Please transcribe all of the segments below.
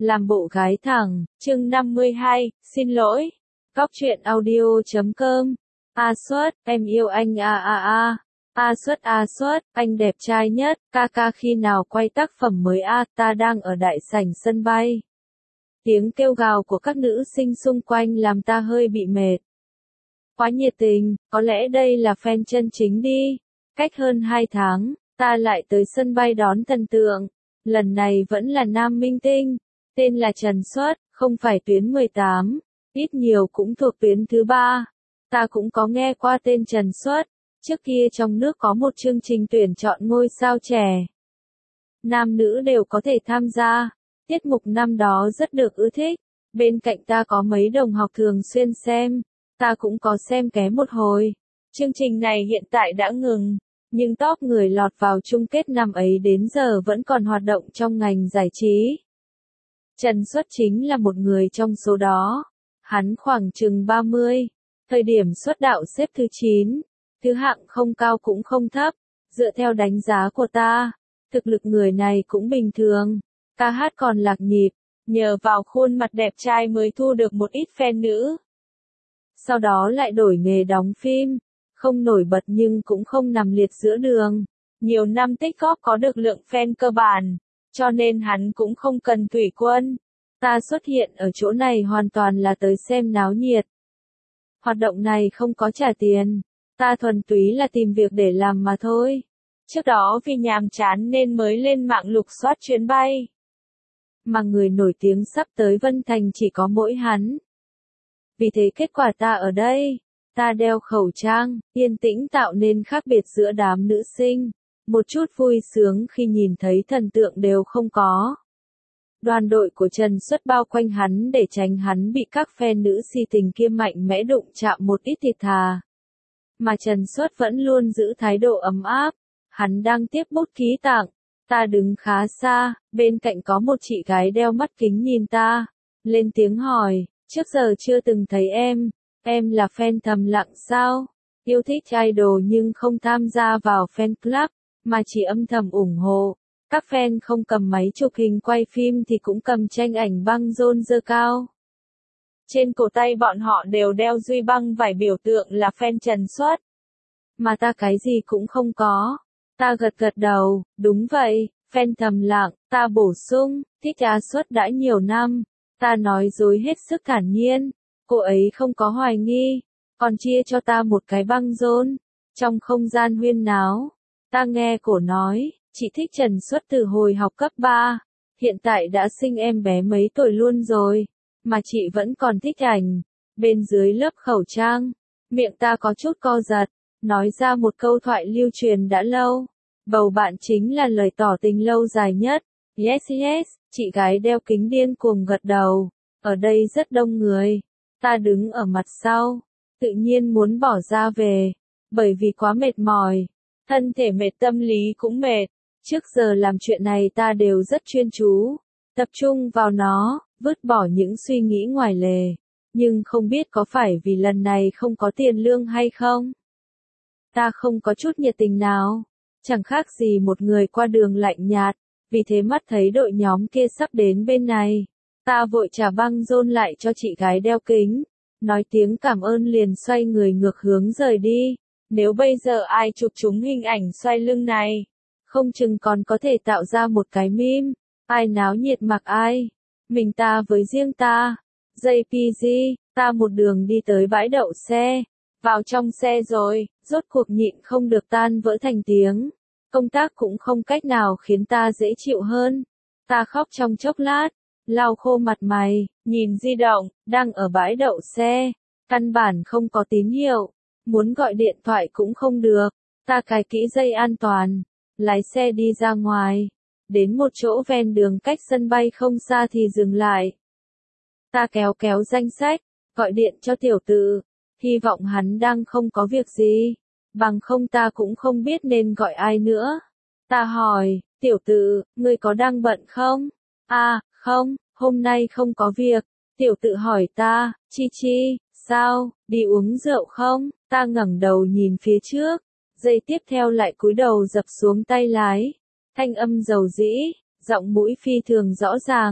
Làm bộ gái thẳng, chương 52, xin lỗi. Góc truyện audio.com. A Xuất, em yêu anh a. A Xuất, anh đẹp trai nhất, ca khi nào quay tác phẩm mới a, ta đang ở đại sảnh sân bay. Tiếng kêu gào của các nữ sinh xung quanh làm ta hơi bị mệt. Quá nhiệt tình, có lẽ đây là fan chân chính đi. Cách hơn 2 tháng, ta lại tới sân bay đón thần tượng. Lần này vẫn là nam minh tinh. Tên là Trần Xuất, không phải tuyến 18, ít nhiều cũng thuộc tuyến thứ 3. Ta cũng có nghe qua tên Trần Xuất, trước kia trong nước có một chương trình tuyển chọn ngôi sao trẻ. Nam nữ đều có thể tham gia, tiết mục năm đó rất được ưa thích, bên cạnh ta có mấy đồng học thường xuyên xem, ta cũng có xem ké một hồi. Chương trình này hiện tại đã ngừng, nhưng top người lọt vào chung kết năm ấy đến giờ vẫn còn hoạt động trong ngành giải trí. Trần Xuất chính là một người trong số đó. Hắn khoảng chừng 30, thời điểm xuất đạo xếp thứ 9, thứ hạng không cao cũng không thấp, dựa theo đánh giá của ta, thực lực người này cũng bình thường, ca hát còn lạc nhịp, nhờ vào khuôn mặt đẹp trai mới thu được một ít fan nữ. Sau đó lại đổi nghề đóng phim, không nổi bật nhưng cũng không nằm liệt giữa đường, nhiều năm tích góp có được lượng fan cơ bản. Cho nên hắn cũng không cần thủy quân. Ta xuất hiện ở chỗ này hoàn toàn là tới xem náo nhiệt. Hoạt động này không có trả tiền. Ta thuần túy là tìm việc để làm mà thôi. Trước đó vì nhàm chán nên mới lên mạng lục soát chuyến bay. Mà người nổi tiếng sắp tới Vân Thành chỉ có mỗi hắn. Vì thế kết quả ta ở đây. Ta đeo khẩu trang, yên tĩnh tạo nên khác biệt giữa đám nữ sinh. Một chút vui sướng khi nhìn thấy thần tượng đều không có. Đoàn đội của Trần Xuất bao quanh hắn để tránh hắn bị các fan nữ si tình kia mạnh mẽ đụng chạm một ít thiệt thà. Mà Trần Xuất vẫn luôn giữ thái độ ấm áp. Hắn đang tiếp bút ký tặng. Ta đứng khá xa, bên cạnh có một chị gái đeo mắt kính nhìn ta. Lên tiếng hỏi, trước giờ chưa từng thấy em là fan thầm lặng sao? Yêu thích idol nhưng không tham gia vào fan club, mà chỉ âm thầm ủng hộ. Các fan không cầm máy chụp hình quay phim thì cũng cầm tranh ảnh băng rôn giơ cao. Trên cổ tay bọn họ đều đeo duy băng vải biểu tượng là fan Trần Xuất. Mà ta cái gì cũng không có. Ta gật đầu, đúng vậy, fan thầm lặng, ta bổ sung, thích A Xuất đã nhiều năm. Ta nói dối hết sức thản nhiên, cô ấy không có hoài nghi, còn chia cho ta một cái băng rôn. Trong không gian huyên náo, ta nghe cổ nói, chị thích Trần Xuất từ hồi học cấp 3, hiện tại đã sinh em bé mấy tuổi luôn rồi, mà chị vẫn còn thích ảnh. Bên dưới lớp khẩu trang, miệng ta có chút co giật, nói ra một câu thoại lưu truyền đã lâu. Bầu bạn chính là lời tỏ tình lâu dài nhất. Yes, chị gái đeo kính điên cuồng gật đầu. Ở đây rất đông người. Ta đứng ở mặt sau, tự nhiên muốn bỏ ra về, bởi vì quá mệt mỏi. Thân thể mệt tâm lý cũng mệt. Trước giờ làm chuyện này ta đều rất chuyên chú, tập trung vào nó, vứt bỏ những suy nghĩ ngoài lề. Nhưng không biết có phải vì lần này không có tiền lương hay không? Ta không có chút nhiệt tình nào, chẳng khác gì một người qua đường lạnh nhạt, vì thế mắt thấy đội nhóm kia sắp đến bên này. Ta vội trả băng rôn lại cho chị gái đeo kính, nói tiếng cảm ơn liền xoay người ngược hướng rời đi. Nếu bây giờ ai chụp chúng hình ảnh xoay lưng này, không chừng còn có thể tạo ra một cái meme, ai náo nhiệt mặc ai, mình ta với riêng ta. JPG, ta một đường đi tới bãi đậu xe, vào trong xe rồi, rốt cuộc nhịn không được tan vỡ thành tiếng. Công tác cũng không cách nào khiến ta dễ chịu hơn. Ta khóc trong chốc lát, lau khô mặt mày, nhìn di động, đang ở bãi đậu xe, căn bản không có tín hiệu, muốn gọi điện thoại cũng không được. Ta cài kỹ dây an toàn, lái xe đi ra ngoài, đến một chỗ ven đường cách sân bay không xa thì dừng lại. Ta kéo danh sách, gọi điện cho tiểu tự, hy vọng hắn đang không có việc gì, bằng không ta cũng không biết nên gọi ai nữa. Ta hỏi, tiểu tự, ngươi có đang bận không? Không, hôm nay không có việc. Tiểu tự hỏi ta, chi, sao, đi uống rượu không? Ta ngẩng đầu nhìn phía trước, giây tiếp theo lại cúi đầu dập xuống tay lái. Thanh âm dầu dĩ, giọng mũi phi thường rõ ràng.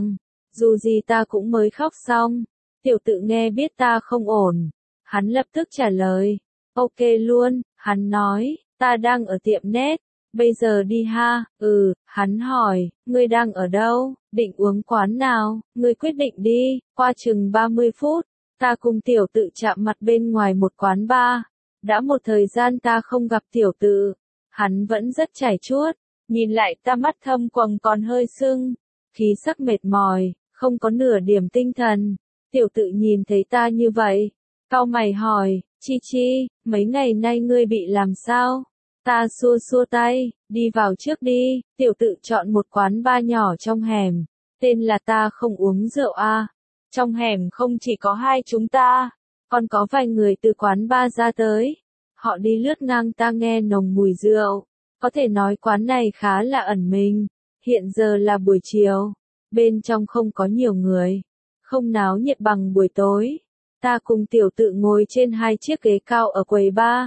dù gì ta cũng mới khóc xong. Tiểu tự nghe biết ta không ổn. Hắn lập tức trả lời. Ok luôn, hắn nói, ta đang ở tiệm net. Bây giờ đi ha, hắn hỏi, ngươi đang ở đâu, định uống quán nào, ngươi quyết định đi, qua chừng 30 phút, ta cùng tiểu tự chạm mặt bên ngoài một quán bar. Đã một thời gian ta không gặp tiểu tự, hắn vẫn rất chảy chuốt, nhìn lại ta mắt thâm quầng còn hơi sưng, khí sắc mệt mỏi, không có nửa điểm tinh thần. Tiểu tự nhìn thấy ta như vậy, cau mày hỏi, Chi Chi, mấy ngày nay ngươi bị làm sao? Ta xua xua tay, đi vào trước đi, tiểu tự chọn một quán bar nhỏ trong hẻm, tên là Ta Không Uống Rượu a. Trong hẻm không chỉ có hai chúng ta, còn có vài người từ quán bar ra tới. Họ đi lướt ngang ta nghe nồng mùi rượu, có thể nói quán này khá là ẩn mình. Hiện giờ là buổi chiều, bên trong không có nhiều người, không náo nhiệt bằng buổi tối. Ta cùng tiểu tự ngồi trên hai chiếc ghế cao ở quầy bar.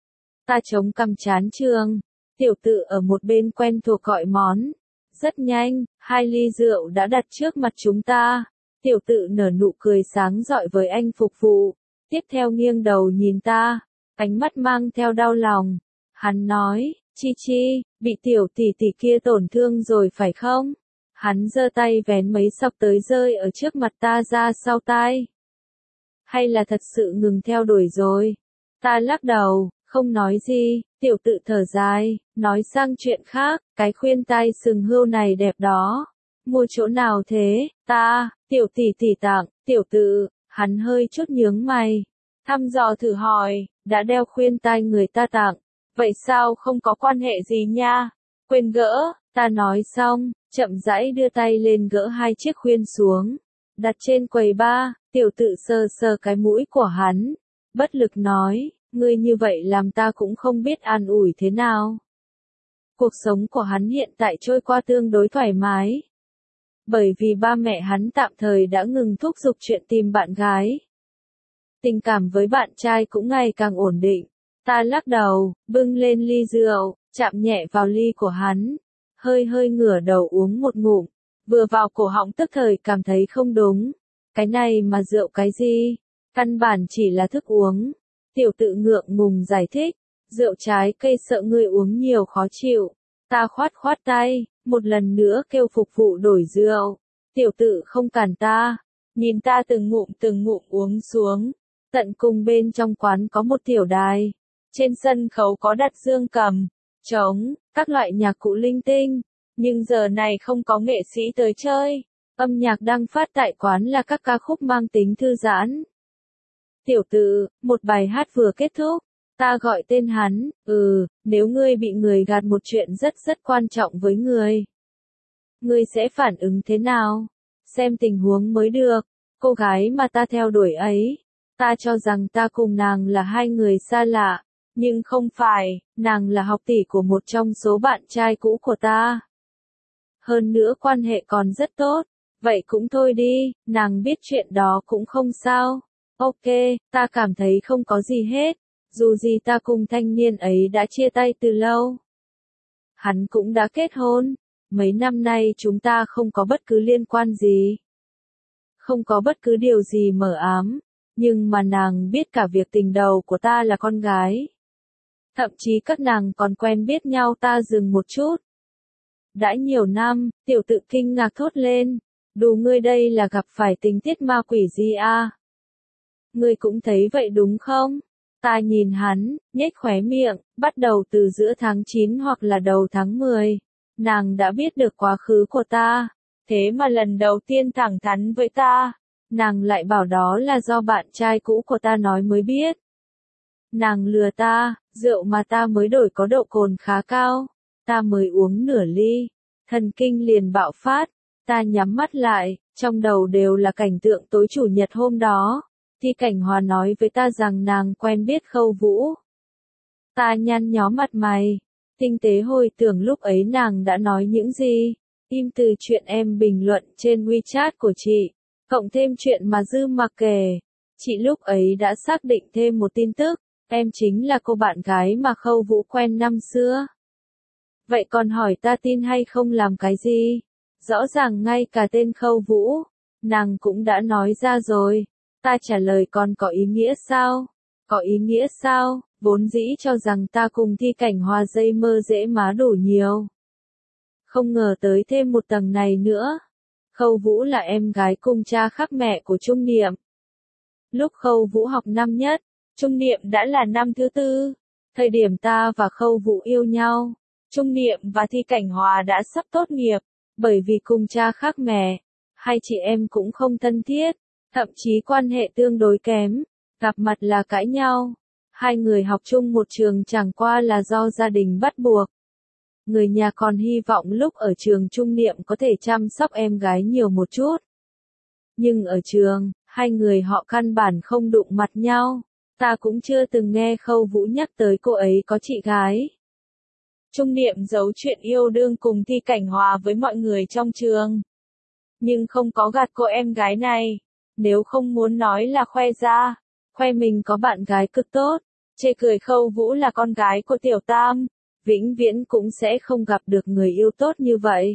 Ta chống cằm chán trường, tiểu tự ở một bên quen thuộc gọi món. Rất nhanh, hai ly rượu đã đặt trước mặt chúng ta. Tiểu tự nở nụ cười sáng rọi với anh phục vụ, tiếp theo nghiêng đầu nhìn ta, ánh mắt mang theo đau lòng. Hắn nói, Chi Chi, bị tiểu tỷ tỷ kia tổn thương rồi phải không? Hắn giơ tay vén mấy sọc tới rơi ở trước mặt ta ra sau tai. Hay là thật sự ngừng theo đuổi rồi? Ta lắc đầu, không nói gì, tiểu tự thở dài, nói sang chuyện khác, cái khuyên tai sừng hươu này đẹp đó. Mua chỗ nào thế? Tiểu tỷ tỷ tặng, tiểu tự, hắn hơi chút nhướng mày. Thăm dò thử hỏi, đã đeo khuyên tai người ta tặng, vậy sao không có quan hệ gì nha? Quên gỡ, ta nói xong, chậm rãi đưa tay lên gỡ hai chiếc khuyên xuống, đặt trên quầy bar. Tiểu tự sờ sờ cái mũi của hắn, bất lực nói, ngươi như vậy làm ta cũng không biết an ủi thế nào. Cuộc sống của hắn hiện tại trôi qua tương đối thoải mái, bởi vì ba mẹ hắn tạm thời đã ngừng thúc giục chuyện tìm bạn gái. Tình cảm với bạn trai cũng ngày càng ổn định. Ta lắc đầu, bưng lên ly rượu, chạm nhẹ vào ly của hắn, hơi hơi ngửa đầu uống một ngụm, vừa vào cổ họng tức thời cảm thấy không đúng. Cái này mà rượu cái gì? Căn bản chỉ là thức uống. Tiểu tự ngượng ngùng giải thích, rượu trái cây sợ ngươi uống nhiều khó chịu. Ta khoát khoát tay, một lần nữa kêu phục vụ đổi rượu. Tiểu tự không cản ta, nhìn ta từng ngụm uống xuống. Tận cùng bên trong quán có một tiểu đài. Trên sân khấu có đặt dương cầm, trống, các loại nhạc cụ linh tinh. Nhưng giờ này không có nghệ sĩ tới chơi. Âm nhạc đang phát tại quán là các ca khúc mang tính thư giãn. Tiểu tự, một bài hát vừa kết thúc. Ta gọi tên hắn, nếu ngươi bị người gạt một chuyện rất quan trọng với người. Ngươi sẽ phản ứng thế nào? Xem tình huống mới được. Cô gái mà ta theo đuổi ấy, ta cho rằng ta cùng nàng là hai người xa lạ. Nhưng không phải, nàng là học tỷ của một trong số bạn trai cũ của ta. Hơn nữa quan hệ còn rất tốt. Vậy cũng thôi đi, nàng biết chuyện đó cũng không sao. Ok, ta cảm thấy không có gì hết. Dù gì ta cùng thanh niên ấy đã chia tay từ lâu. Hắn cũng đã kết hôn. Mấy năm nay chúng ta không có bất cứ liên quan gì. Không có bất cứ điều gì mờ ám. Nhưng mà nàng biết cả việc tình đầu của ta là con gái. Thậm chí các nàng còn quen biết nhau. Ta dừng một chút. Đã nhiều năm, tiểu tự kinh ngạc thốt lên. Đù ngươi đây là gặp phải tình tiết ma quỷ gì à? Ngươi cũng thấy vậy đúng không? Ta nhìn hắn, nhếch khóe miệng, bắt đầu từ giữa tháng 9 hoặc là đầu tháng 10. Nàng đã biết được quá khứ của ta. Thế mà lần đầu tiên thẳng thắn với ta. Nàng lại bảo đó là do bạn trai cũ của ta nói mới biết. Nàng lừa ta, rượu mà ta mới đổi có độ cồn khá cao. Ta mới uống nửa ly. Thần kinh liền bạo phát. Ta nhắm mắt lại, trong đầu đều là cảnh tượng tối chủ nhật hôm đó. Thi Cảnh Hòa nói với ta rằng nàng quen biết Khâu Vũ. Ta nhăn nhó mặt mày, tinh tế hồi tưởng lúc ấy nàng đã nói những gì. Im từ chuyện em bình luận trên WeChat của chị, cộng thêm chuyện mà Dư Mặc kể. Chị lúc ấy đã xác định thêm một tin tức, em chính là cô bạn gái mà Khâu Vũ quen năm xưa. Vậy còn hỏi ta tin hay không làm cái gì? Rõ ràng ngay cả tên Khâu Vũ, Nàng cũng đã nói ra rồi. Ta trả lời còn có ý nghĩa sao? Có ý nghĩa sao? Vốn dĩ cho rằng ta cùng Thi Cảnh Hòa dây mơ dễ má đủ nhiều. Không ngờ tới thêm một tầng này nữa. Khâu Vũ là em gái cùng cha khác mẹ của Trung Niệm. Lúc Khâu Vũ học năm nhất, Trung Niệm đã là năm thứ tư. Thời điểm ta và Khâu Vũ yêu nhau, Trung Niệm và Thi Cảnh Hòa đã sắp tốt nghiệp. Bởi vì cùng cha khác mẹ, hai chị em cũng không thân thiết, thậm chí quan hệ tương đối kém, gặp mặt là cãi nhau. Hai người học chung một trường chẳng qua là do gia đình bắt buộc. Người nhà còn hy vọng lúc ở trường Trung Niệm có thể chăm sóc em gái nhiều một chút. Nhưng ở trường, hai người họ căn bản không đụng mặt nhau. Ta cũng chưa từng nghe Khâu Vũ nhắc tới cô ấy có chị gái. Trung Niệm giấu chuyện yêu đương cùng Thi Cảnh Hòa với mọi người trong trường. Nhưng không có gạt cô em gái này. Nếu không muốn nói là khoe ra, khoe mình có bạn gái cực tốt, chê cười Khâu Vũ là con gái của Tiểu Tam, vĩnh viễn cũng sẽ không gặp được người yêu tốt như vậy.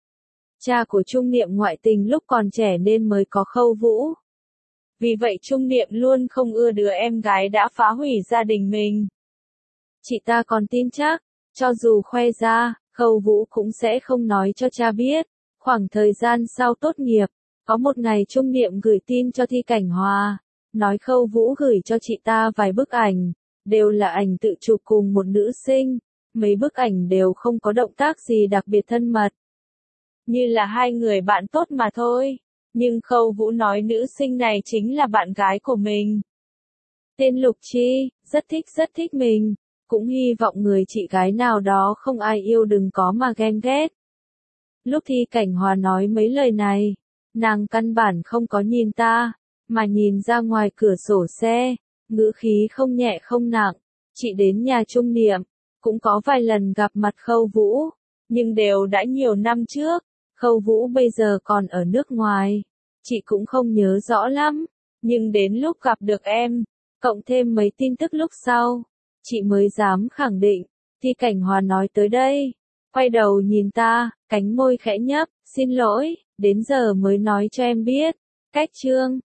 Cha của Trung Niệm ngoại tình lúc còn trẻ nên mới có Khâu Vũ. Vì vậy Trung Niệm luôn không ưa đứa em gái đã phá hủy gia đình mình. Chị ta còn tin chắc, cho dù khoe ra, Khâu Vũ cũng sẽ không nói cho cha biết. Khoảng thời gian sau tốt nghiệp, có một ngày Trung Niệm gửi tin cho Thi Cảnh Hòa, nói Khâu Vũ gửi cho chị ta vài bức ảnh, đều là ảnh tự chụp cùng một nữ sinh, mấy bức ảnh đều không có động tác gì đặc biệt thân mật. Như là hai người bạn tốt mà thôi, nhưng Khâu Vũ nói nữ sinh này chính là bạn gái của mình. Tên Lục Chi, rất thích mình, cũng hy vọng người chị gái nào đó không ai yêu đừng có mà ghen ghét. Lúc Thi Cảnh Hòa nói mấy lời này, nàng căn bản không có nhìn ta, mà nhìn ra ngoài cửa sổ xe, ngữ khí không nhẹ không nặng. Chị đến nhà Trung Niệm, cũng có vài lần gặp mặt Khâu Vũ, nhưng đều đã nhiều năm trước. Khâu Vũ bây giờ còn ở nước ngoài, chị cũng không nhớ rõ lắm, nhưng đến lúc gặp được em, cộng thêm mấy tin tức lúc sau, chị mới dám khẳng định. Thi Cảnh Hòa nói tới đây, quay đầu nhìn ta, cánh môi khẽ nhấp, xin lỗi, đến giờ mới nói cho em biết. Cách chương